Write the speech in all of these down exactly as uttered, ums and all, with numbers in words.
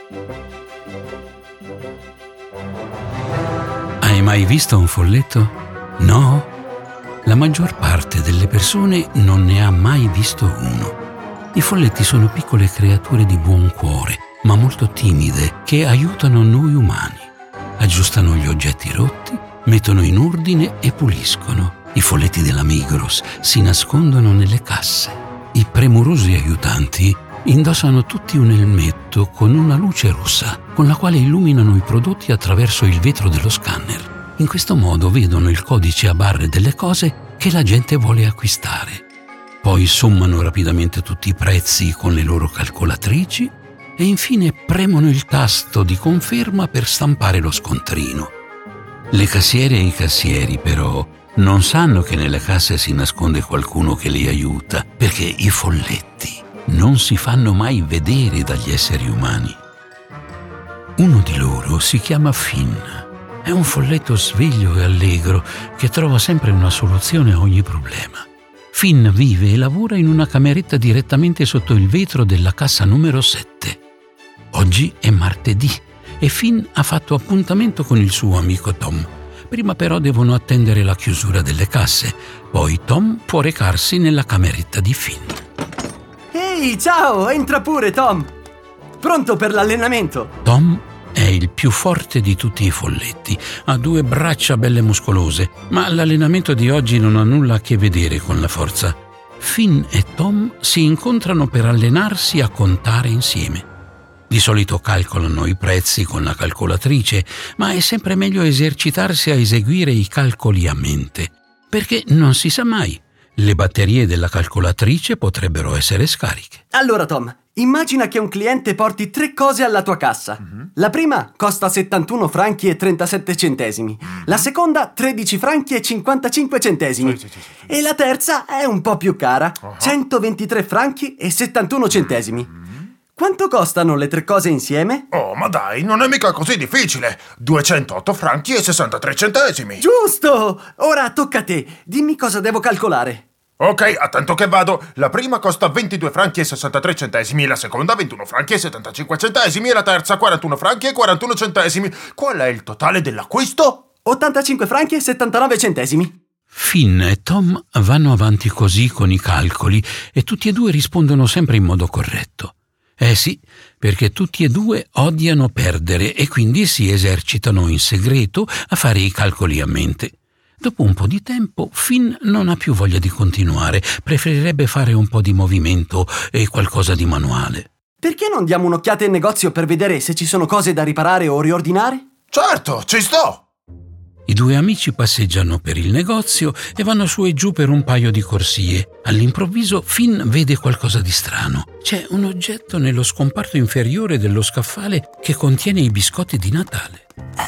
Hai mai visto un folletto? No? La maggior parte delle persone non ne ha mai visto uno. I folletti sono piccole creature di buon cuore, ma molto timide, che aiutano noi umani. Aggiustano gli oggetti rotti, mettono in ordine e puliscono. I folletti della Migros si nascondono nelle casse. I premurosi aiutanti indossano tutti un elmetto con una luce rossa, con la quale illuminano i prodotti attraverso il vetro dello scanner. In questo modo vedono il codice a barre delle cose che la gente vuole acquistare. Poi sommano rapidamente tutti i prezzi con le loro calcolatrici e infine premono il tasto di conferma per stampare lo scontrino. Le cassiere e i cassieri, però, non sanno che nelle casse si nasconde qualcuno che li aiuta, perché i folletti non si fanno mai vedere dagli esseri umani. Uno di loro si chiama Finn. È un folletto sveglio e allegro che trova sempre una soluzione a ogni problema. Finn vive e lavora in una cameretta direttamente sotto il vetro della cassa numero sette. Oggi è martedì e Finn ha fatto appuntamento con il suo amico Tom. Prima però devono attendere la chiusura delle casse, poi Tom può recarsi nella cameretta di Finn. Ehi, ciao! Entra pure, Tom! Pronto per l'allenamento? Tom è il più forte di tutti i folletti, ha due braccia belle muscolose, ma l'allenamento di oggi non ha nulla a che vedere con la forza. Finn e Tom si incontrano per allenarsi a contare insieme. Di solito calcolano i prezzi con la calcolatrice, ma è sempre meglio esercitarsi a eseguire i calcoli a mente, perché non si sa mai. Le batterie della calcolatrice potrebbero essere scariche. Allora, Tom, immagina che un cliente porti tre cose alla tua cassa. Mm-hmm. La prima costa settantuno franchi e trentasette centesimi. Mm-hmm. La seconda tredici franchi e cinquantacinque centesimi. Sì, sì, sì, sì. E la terza è un po' più cara, uh-huh. centoventitré franchi e settantuno centesimi. Mm-hmm. Quanto costano le tre cose insieme? Oh, ma dai, non è mica così difficile. duecentootto franchi e sessantatré centesimi. Giusto! Ora tocca a te. Dimmi cosa devo calcolare. Ok, attento che vado. La prima costa ventidue franchi e sessantatré centesimi, la seconda ventuno franchi e settantacinque centesimi e la terza quarantuno franchi e quarantuno centesimi. Qual è il totale dell'acquisto? ottantacinque franchi e settantanove centesimi. Finn e Tom vanno avanti così con i calcoli e tutti e due rispondono sempre in modo corretto. Eh sì, perché tutti e due odiano perdere e quindi si esercitano in segreto a fare i calcoli a mente. Dopo un po' di tempo, Finn non ha più voglia di continuare, preferirebbe fare un po' di movimento e qualcosa di manuale. Perché non diamo un'occhiata in negozio per vedere se ci sono cose da riparare o riordinare? Certo, ci sto! I due amici passeggiano per il negozio e vanno su e giù per un paio di corsie. All'improvviso Finn vede qualcosa di strano. C'è un oggetto nello scomparto inferiore dello scaffale che contiene i biscotti di Natale.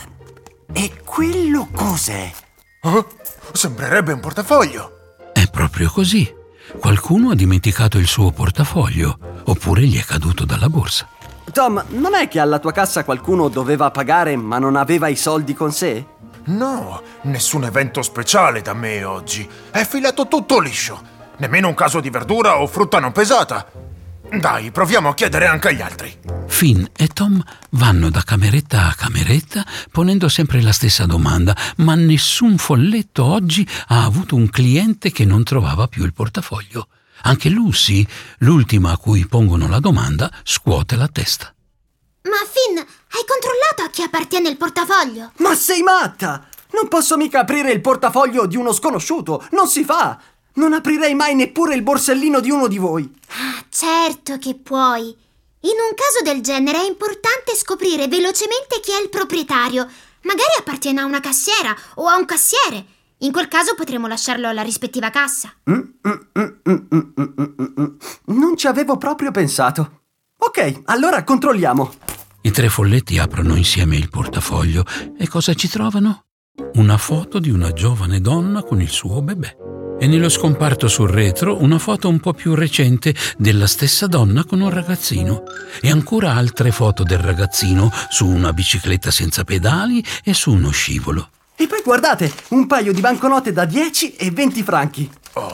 E quello cos'è? Oh, sembrerebbe un portafoglio. È proprio così. Qualcuno ha dimenticato il suo portafoglio, oppure gli è caduto dalla borsa. Tom, non è che alla tua cassa qualcuno doveva pagare ma non aveva i soldi con sé? No, nessun evento speciale da me oggi. È filato tutto liscio. Nemmeno un caso di verdura o frutta non pesata. Dai, proviamo a chiedere anche agli altri. Finn e Tom vanno da cameretta a cameretta ponendo sempre la stessa domanda, ma nessun folletto oggi ha avuto un cliente che non trovava più il portafoglio. Anche Lucy, l'ultima a cui pongono la domanda, scuote la testa. Ma Finn, hai controllato a chi appartiene il portafoglio? Ma sei matta! Non posso mica aprire il portafoglio di uno sconosciuto, non si fa! Non aprirei mai neppure il borsellino di uno di voi. Ah, certo che puoi. In un caso del genere è importante scoprire velocemente chi è il proprietario. Magari appartiene a una cassiera o a un cassiere. In quel caso potremo lasciarlo alla rispettiva cassa. Mm, mm, mm, mm, mm, mm, mm. Non ci avevo proprio pensato. Ok, allora controlliamo. I tre folletti aprono insieme il portafoglio e cosa ci trovano? Una foto di una giovane donna con il suo bebè. E nello scomparto sul retro una foto un po' più recente della stessa donna con un ragazzino. E ancora altre foto del ragazzino su una bicicletta senza pedali e su uno scivolo. E poi guardate, un paio di banconote da dieci e venti franchi. Oh,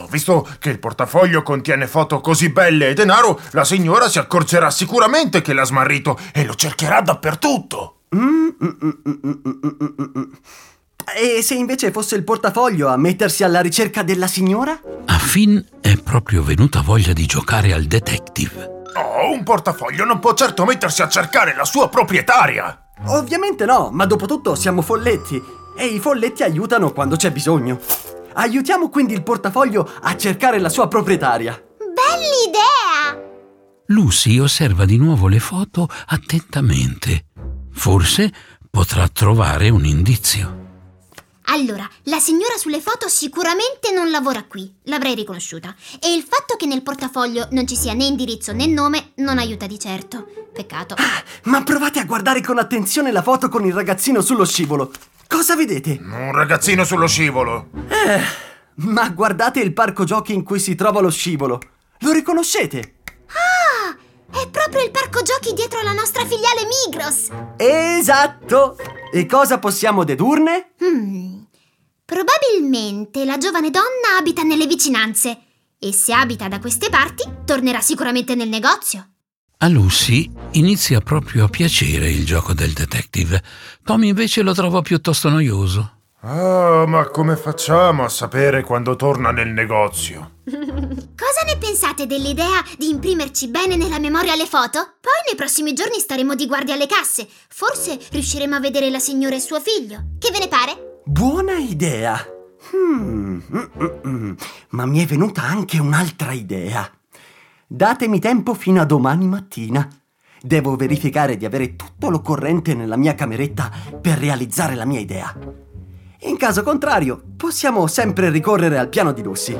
visto che il portafoglio contiene foto così belle e denaro, la signora si accorgerà sicuramente che l'ha smarrito e lo cercherà dappertutto. Mm, mm, mm, mm, mm, mm, mm. E se invece fosse il portafoglio a mettersi alla ricerca della signora? A Finn è proprio venuta voglia di giocare al detective. Oh, un portafoglio non può certo mettersi a cercare la sua proprietaria. Ovviamente no, ma dopotutto siamo folletti e i folletti aiutano quando c'è bisogno. Aiutiamo quindi il portafoglio a cercare la sua proprietaria. Bell'idea! Lucy osserva di nuovo le foto attentamente. Forse potrà trovare un indizio. Allora, la signora sulle foto sicuramente non lavora qui, l'avrei riconosciuta. E il fatto che nel portafoglio non ci sia né indirizzo né nome non aiuta di certo. Peccato. Ah, ma provate a guardare con attenzione la foto con il ragazzino sullo scivolo. Cosa vedete? Un ragazzino sullo scivolo. Eh, ma guardate il parco giochi in cui si trova lo scivolo. Lo riconoscete? Ah, è proprio il parco giochi dietro la nostra filiale Migros. Esatto! E cosa possiamo dedurne? Hmm. Probabilmente la giovane donna abita nelle vicinanze e se abita da queste parti tornerà sicuramente nel negozio. A Lucy inizia proprio a piacere il gioco del detective. Tom invece lo trova piuttosto noioso. Ah, ma come facciamo a sapere quando torna nel negozio? Cosa ne pensate dell'idea di imprimerci bene nella memoria le foto? Poi nei prossimi giorni staremo di guardia alle casse. Forse riusciremo a vedere la signora e suo figlio. Che ve ne pare? Buona idea. Hmm, mm, mm, mm. Ma mi è venuta anche un'altra idea. Datemi tempo fino a domani mattina. Devo verificare di avere tutto l'occorrente nella mia cameretta per realizzare la mia idea. In caso contrario, possiamo sempre ricorrere al piano di Lucy.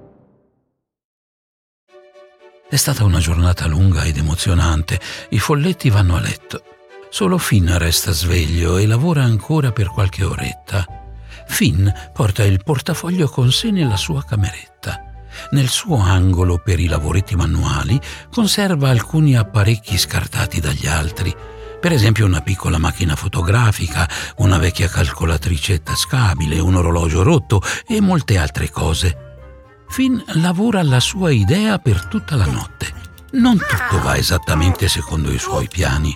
È stata una giornata lunga ed emozionante. I folletti vanno a letto. Solo Finn resta sveglio e lavora ancora per qualche oretta. Finn porta il portafoglio con sé nella sua cameretta. Nel suo angolo per i lavoretti manuali conserva alcuni apparecchi scartati dagli altri. Per esempio una piccola macchina fotografica, una vecchia calcolatrice tascabile, un orologio rotto e molte altre cose. Finn lavora alla sua idea per tutta la notte. Non tutto va esattamente secondo i suoi piani.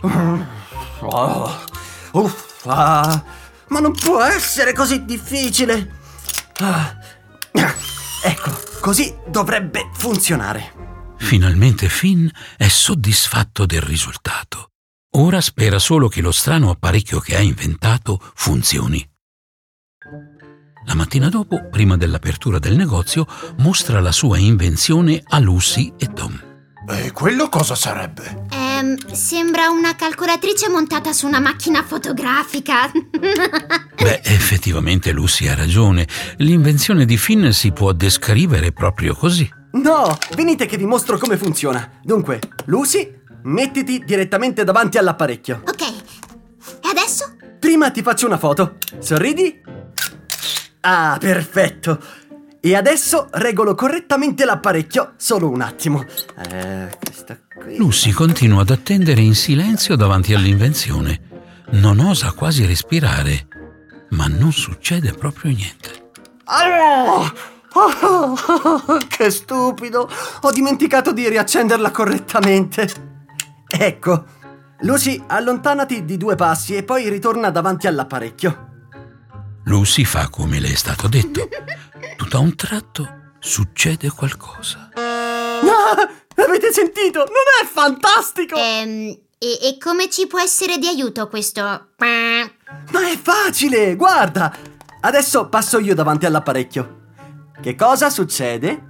Oh, uffa, ma non può essere così difficile. Ah, ecco, così dovrebbe funzionare. Finalmente Finn è soddisfatto del risultato. Ora spera solo che lo strano apparecchio che ha inventato funzioni. La mattina dopo, prima dell'apertura del negozio, mostra la sua invenzione a Lucy e Tom. E quello cosa sarebbe? Ehm, sembra una calcolatrice montata su una macchina fotografica. Beh, effettivamente Lucy ha ragione. L'invenzione di Finn si può descrivere proprio così. No, venite che vi mostro come funziona. Dunque, Lucy, mettiti direttamente davanti all'apparecchio. Ok, e adesso? Prima ti faccio una foto. Sorridi. Ah, perfetto. E adesso regolo correttamente l'apparecchio. Solo un attimo. Eh, questa qui. Lucy continua ad attendere in silenzio davanti all'invenzione. Non osa quasi respirare, ma non succede proprio niente. Oh, oh, oh, che stupido. Ho dimenticato di riaccenderla correttamente. Ecco. Lucy, allontanati di due passi e poi ritorna davanti all'apparecchio. Lucy fa come le è stato detto. Tutto a un tratto succede qualcosa. Ah, avete sentito? Non è fantastico? Ehm, e, e come ci può essere di aiuto questo? Ma è facile, guarda. Adesso passo io davanti all'apparecchio. Che cosa succede?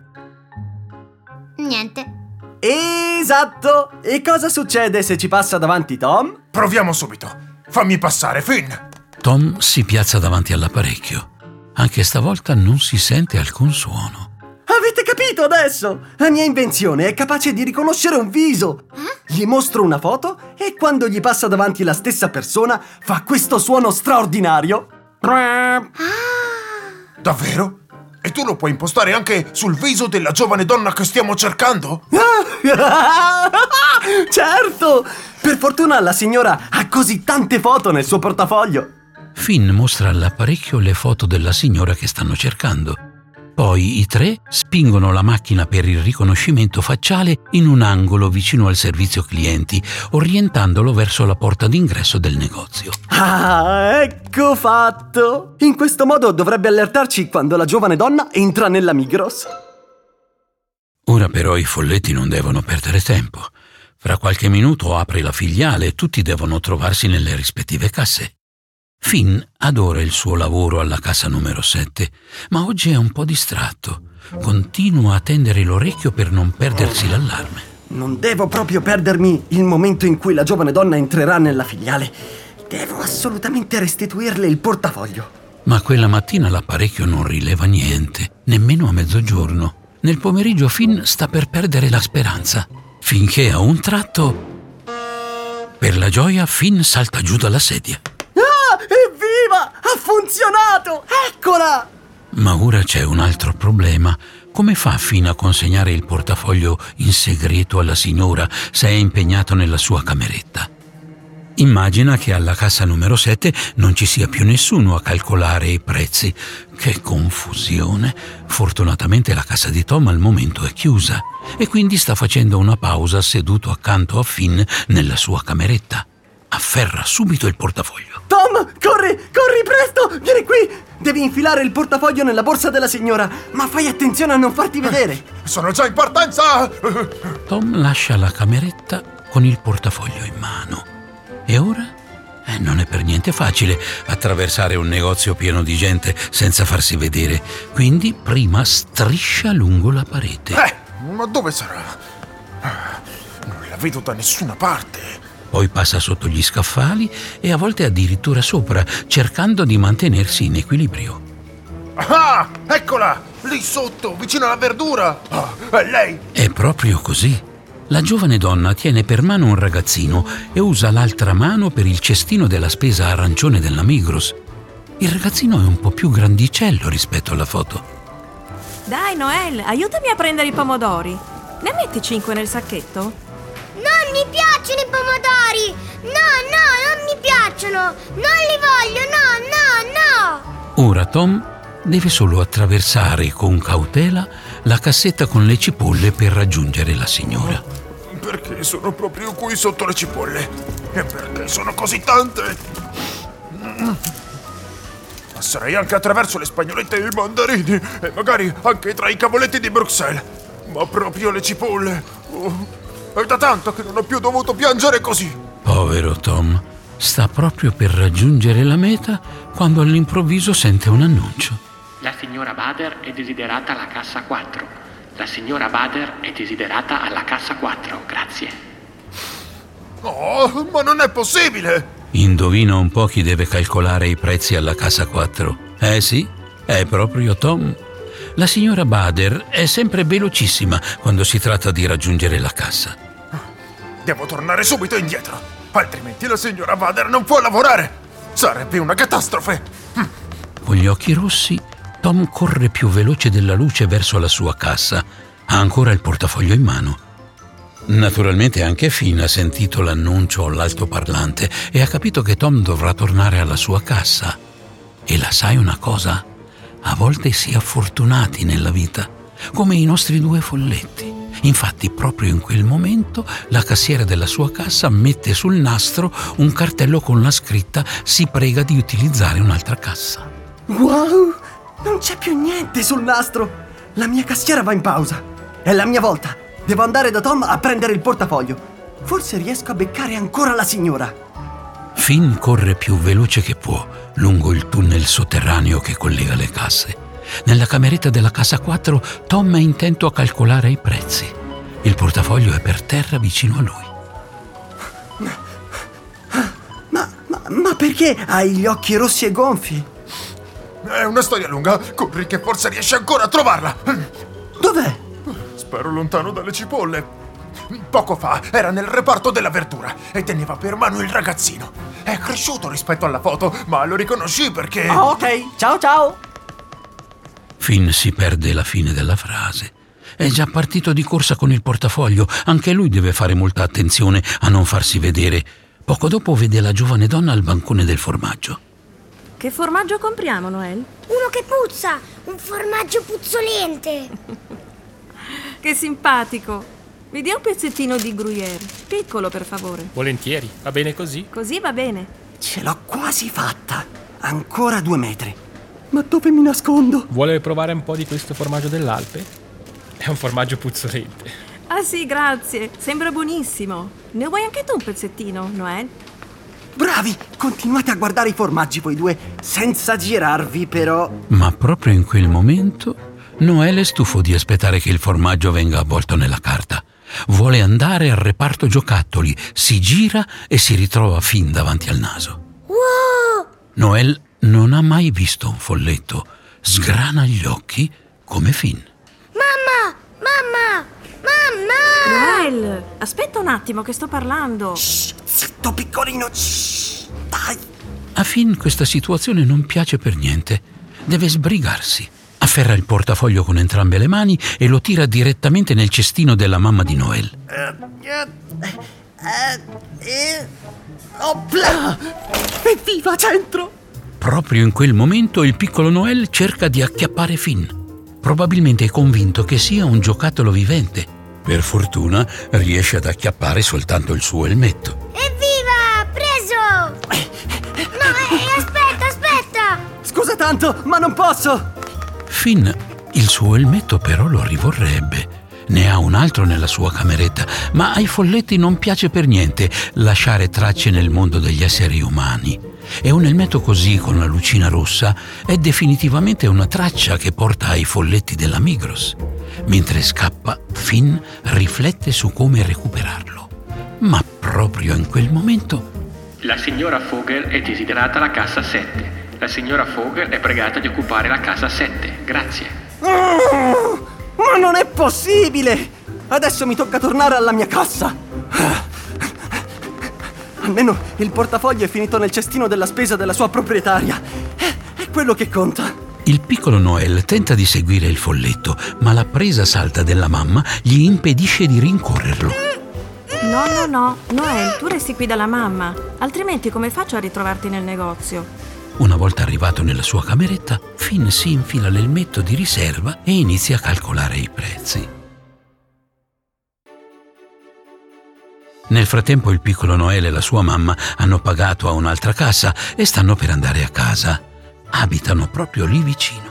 Niente. Esatto. E cosa succede se ci passa davanti Tom? Proviamo subito. Fammi passare, Finn. Tom si piazza davanti all'apparecchio. Anche stavolta non si sente alcun suono. Avete capito adesso? La mia invenzione è capace di riconoscere un viso. Gli mostro una foto e quando gli passa davanti la stessa persona fa questo suono straordinario. Ah. Davvero? E tu lo puoi impostare anche sul viso della giovane donna che stiamo cercando? Certo! Per fortuna la signora ha così tante foto nel suo portafoglio. Finn mostra all'apparecchio le foto della signora che stanno cercando. Poi i tre spingono la macchina per il riconoscimento facciale in un angolo vicino al servizio clienti, orientandolo verso la porta d'ingresso del negozio. Ah, ecco fatto! In questo modo dovrebbe allertarci quando la giovane donna entra nella Migros. Ora però i folletti non devono perdere tempo. Fra qualche minuto apre la filiale e tutti devono trovarsi nelle rispettive casse. Finn adora il suo lavoro alla cassa numero sette, ma oggi è un po' distratto. Continua a tendere l'orecchio per non perdersi l'allarme. Non devo proprio perdermi il momento in cui la giovane donna entrerà nella filiale. Devo assolutamente restituirle il portafoglio. Ma quella mattina l'apparecchio non rileva niente, nemmeno a mezzogiorno. Nel pomeriggio Finn sta per perdere la speranza, finché a un tratto, per la gioia, Finn salta giù dalla sedia. Evviva! Ha funzionato! Eccola! Ma ora c'è un altro problema. Come fa Finn a consegnare il portafoglio in segreto alla signora se è impegnato nella sua cameretta? Immagina che alla cassa numero sette non ci sia più nessuno a calcolare i prezzi. Che confusione! Fortunatamente la cassa di Tom al momento è chiusa e quindi sta facendo una pausa seduto accanto a Finn nella sua cameretta. Afferra subito il portafoglio. Tom, corri, corri presto, vieni qui. Devi infilare il portafoglio nella borsa della signora, ma fai attenzione a non farti vedere. Sono già in partenza! Tom lascia la cameretta con il portafoglio in mano. E ora? Eh, non è per niente facile attraversare un negozio pieno di gente senza farsi vedere. Quindi prima striscia lungo la parete. Eh, ma dove sarà? Non la vedo da nessuna parte. Poi passa sotto gli scaffali e a volte addirittura sopra, cercando di mantenersi in equilibrio. Ah, eccola! Lì sotto, vicino alla verdura! Ah, è lei! È proprio così. La giovane donna tiene per mano un ragazzino e usa l'altra mano per il cestino della spesa arancione della Migros. Il ragazzino è un po' più grandicello rispetto alla foto. Dai, Noel, aiutami a prendere i pomodori. Ne metti cinque nel sacchetto? Non mi piacciono i pomodori! No, no, non mi piacciono! Non li voglio, no, no, no! Ora Tom deve solo attraversare con cautela la cassetta con le cipolle per raggiungere la signora. Perché sono proprio qui sotto le cipolle? E perché sono così tante? Passerei anche attraverso le spagnolette e i mandarini e magari anche tra i cavoletti di Bruxelles. Ma proprio le cipolle... Oh. È da tanto che non ho più dovuto piangere così. Povero Tom, sta proprio per raggiungere la meta quando all'improvviso sente un annuncio. La signora Bader è desiderata alla cassa quattro. La signora Bader è desiderata alla cassa quattro, grazie. Oh, ma non è possibile! Indovina un po' chi deve calcolare i prezzi alla cassa quattro. Eh sì, è proprio Tom. La signora Bader è sempre velocissima quando si tratta di raggiungere la cassa. Devo tornare subito indietro, altrimenti la signora Bader non può lavorare. Sarebbe una catastrofe. Con gli occhi rossi, Tom corre più veloce della luce verso la sua cassa. Ha ancora il portafoglio in mano. Naturalmente anche Finn ha sentito l'annuncio all'altoparlante e ha capito che Tom dovrà tornare alla sua cassa. E la sai una cosa? A volte si è fortunati nella vita, come i nostri due folletti. Infatti, proprio in quel momento, la cassiera della sua cassa mette sul nastro un cartello con la scritta «Si prega di utilizzare un'altra cassa». Wow! Non c'è più niente sul nastro! La mia cassiera va in pausa. È la mia volta. Devo andare da Tom a prendere il portafoglio. Forse riesco a beccare ancora la signora. Finn corre più veloce che può lungo il tunnel sotterraneo che collega le casse. Nella cameretta della casa quattro, Tom è intento a calcolare i prezzi. Il portafoglio è per terra vicino a lui. Ma, ma, ma perché hai gli occhi rossi e gonfi? È una storia lunga. Corri che forse riesci ancora a trovarla. Dov'è? Spero lontano dalle cipolle. Poco fa era nel reparto della verdura e teneva per mano il ragazzino. È cresciuto rispetto alla foto, ma lo riconosci perché... Oh, ok, ciao ciao! Finn si perde la fine della frase. È già partito di corsa con il portafoglio. Anche lui deve fare molta attenzione a non farsi vedere. Poco dopo vede la giovane donna al bancone del formaggio. Che formaggio compriamo, Noel? Uno che puzza, un formaggio puzzolente. Che simpatico. Mi dia un pezzettino di gruyère, piccolo per favore. Volentieri, va bene così? Così va bene. Ce l'ho quasi fatta. Ancora due metri. Ma dove mi nascondo? Vuole provare un po' di questo formaggio dell'Alpe? È un formaggio puzzolente. Ah sì, grazie. Sembra buonissimo. Ne vuoi anche tu un pezzettino, Noel? Bravi! Continuate a guardare i formaggi voi due, senza girarvi però. Ma proprio in quel momento Noel è stufo di aspettare che il formaggio venga avvolto nella carta. Vuole andare al reparto giocattoli, si gira e si ritrova Finn davanti al naso. Wow! Noel non ha mai visto un folletto. Sgrana gli occhi come Finn. Mamma! Mamma! Mamma! Noel, aspetta un attimo che sto parlando. Shh, zitto piccolino, shh, dai. A Finn questa situazione non piace per niente. Deve sbrigarsi. Afferra il portafoglio con entrambe le mani e lo tira direttamente nel cestino della mamma di Noel. Opla! Evviva centro! Proprio in quel momento il piccolo Noel cerca di acchiappare Finn. Probabilmente è convinto che sia un giocattolo vivente. Per fortuna riesce ad acchiappare soltanto il suo elmetto. Evviva! Preso! No, eh, aspetta, aspetta! Scusa tanto, ma non posso! Finn il suo elmetto però lo rivorrebbe. Ne ha un altro nella sua cameretta, ma ai folletti non piace per niente lasciare tracce nel mondo degli esseri umani. E un elmetto così con la lucina rossa è definitivamente una traccia che porta ai folletti della Migros. Mentre scappa, Finn riflette su come recuperarlo. Ma proprio in quel momento... La signora Vogel è desiderata alla cassa sette. La signora Vogel è pregata di occupare la casa sette. Grazie. Oh, ma non è possibile! Adesso mi tocca tornare alla mia cassa. Almeno il portafoglio è finito nel cestino della spesa della sua proprietaria. È quello che conta. Il piccolo Noel tenta di seguire il folletto, ma la presa salta della mamma gli impedisce di rincorrerlo. No, no, no. Noel, tu resti qui dalla mamma. Altrimenti come faccio a ritrovarti nel negozio? Una volta arrivato nella sua cameretta, Finn si infila l'elmetto di riserva e inizia a calcolare i prezzi. Nel frattempo il piccolo Noel e la sua mamma hanno pagato a un'altra cassa e stanno per andare a casa. Abitano proprio lì vicino.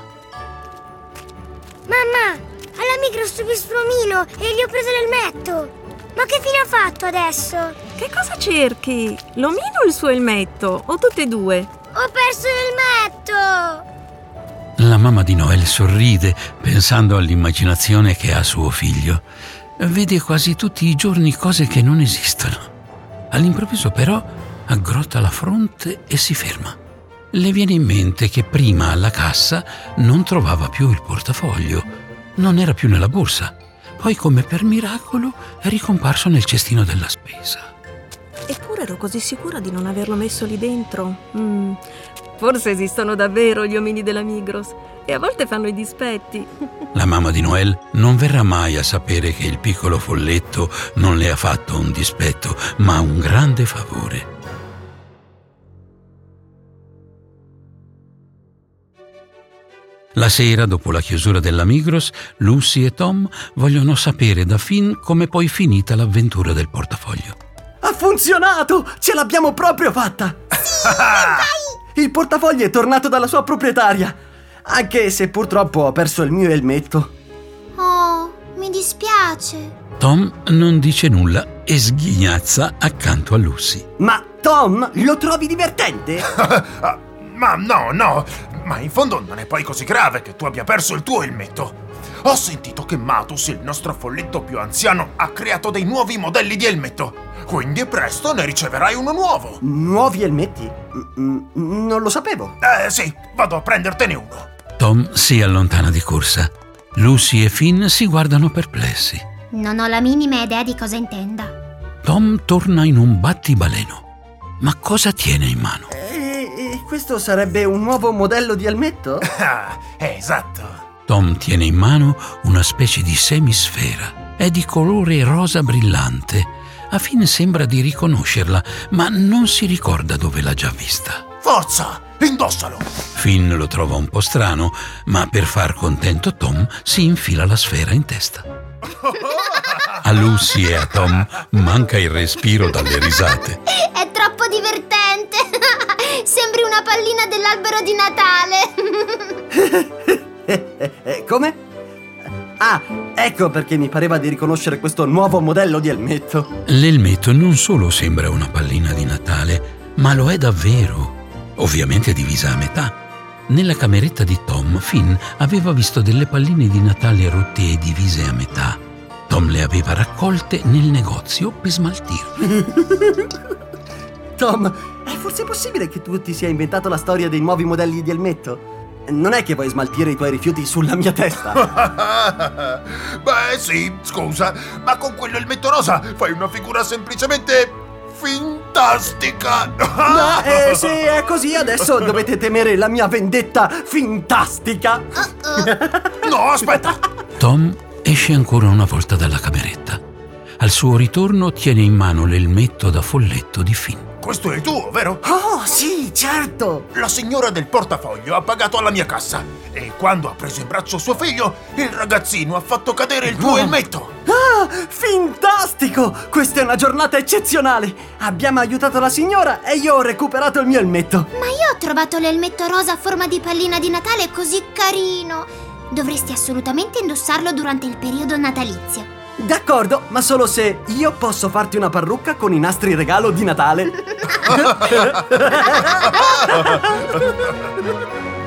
Mamma, alla Migros ho visto l'omino e gli ho preso l'elmetto. Ma che fine ha fatto adesso? Che cosa cerchi? L'omino o il suo elmetto? O tutte e due? Ho perso l'elmetto! La mamma di Noel sorride pensando all'immaginazione che ha suo figlio. Vede quasi tutti i giorni cose che non esistono. All'improvviso però aggrotta la fronte e si ferma. Le viene in mente che prima alla cassa non trovava più il portafoglio, non era più nella borsa. Poi, come per miracolo, è ricomparso nel cestino della spesa. Eppure ero così sicura di non averlo messo lì dentro. Mm, forse esistono davvero gli omini della Migros e a volte fanno i dispetti. La mamma di Noel non verrà mai a sapere che il piccolo folletto non le ha fatto un dispetto, ma un grande favore. La sera, dopo la chiusura della Migros, Lucy e Tom vogliono sapere da Finn come poi è finita l'avventura del portafoglio. Ha funzionato! Ce l'abbiamo proprio fatta! Sì, il portafoglio è tornato dalla sua proprietaria, anche se purtroppo ho perso il mio elmetto. Oh, mi dispiace. Tom non dice nulla e sghignazza accanto a Lucy. Ma Tom, lo trovi divertente? Ma no, no, ma in fondo non è poi così grave che tu abbia perso il tuo elmetto. Ho sentito che Matus, il nostro folletto più anziano, ha creato dei nuovi modelli di elmetto. Quindi presto ne riceverai uno nuovo. Nuovi elmetti? Mm, non lo sapevo. Eh sì, vado a prendertene uno. Tom si allontana di corsa. Lucy e Finn si guardano perplessi. Non ho la minima idea di cosa intenda. Tom torna in un battibaleno. Ma cosa tiene in mano? E, e questo sarebbe un nuovo modello di elmetto? Ah, esatto. Tom tiene in mano una specie di semisfera. È di colore rosa brillante. A Finn sembra di riconoscerla, ma non si ricorda dove l'ha già vista. Forza, indossalo! Finn lo trova un po' strano, ma per far contento Tom si infila la sfera in testa. A Lucy e a Tom manca il respiro dalle risate. È troppo divertente! Sembri una pallina dell'albero di Natale! Come? Ah, ecco perché mi pareva di riconoscere questo nuovo modello di elmetto. L'elmetto non solo sembra una pallina di Natale, ma lo è davvero. Ovviamente divisa a metà. Nella cameretta di Tom, Finn aveva visto delle palline di Natale rotte e divise a metà. Tom le aveva raccolte nel negozio per smaltirle. Tom, è forse possibile che tu ti sia inventato la storia dei nuovi modelli di elmetto? Non è che vuoi smaltire i tuoi rifiuti sulla mia testa? Beh, sì, scusa, ma con quello elmetto rosa fai una figura semplicemente fantastica. Ma eh, se è così, adesso dovete temere la mia vendetta fantastica. No, aspetta. Tom esce ancora una volta dalla cameretta. Al suo ritorno tiene in mano l'elmetto da folletto di Finn. Questo è il tuo, vero? Oh, sì, certo! La signora del portafoglio ha pagato alla mia cassa e quando ha preso in braccio suo figlio, il ragazzino ha fatto cadere il tuo Oh. elmetto. Ah, fantastico! Questa è una giornata eccezionale! Abbiamo aiutato la signora e io ho recuperato il mio elmetto. Ma io ho trovato l'elmetto rosa a forma di pallina di Natale così carino! Dovresti assolutamente indossarlo durante il periodo natalizio. D'accordo, ma solo se io posso farti una parrucca con i nastri regalo di Natale.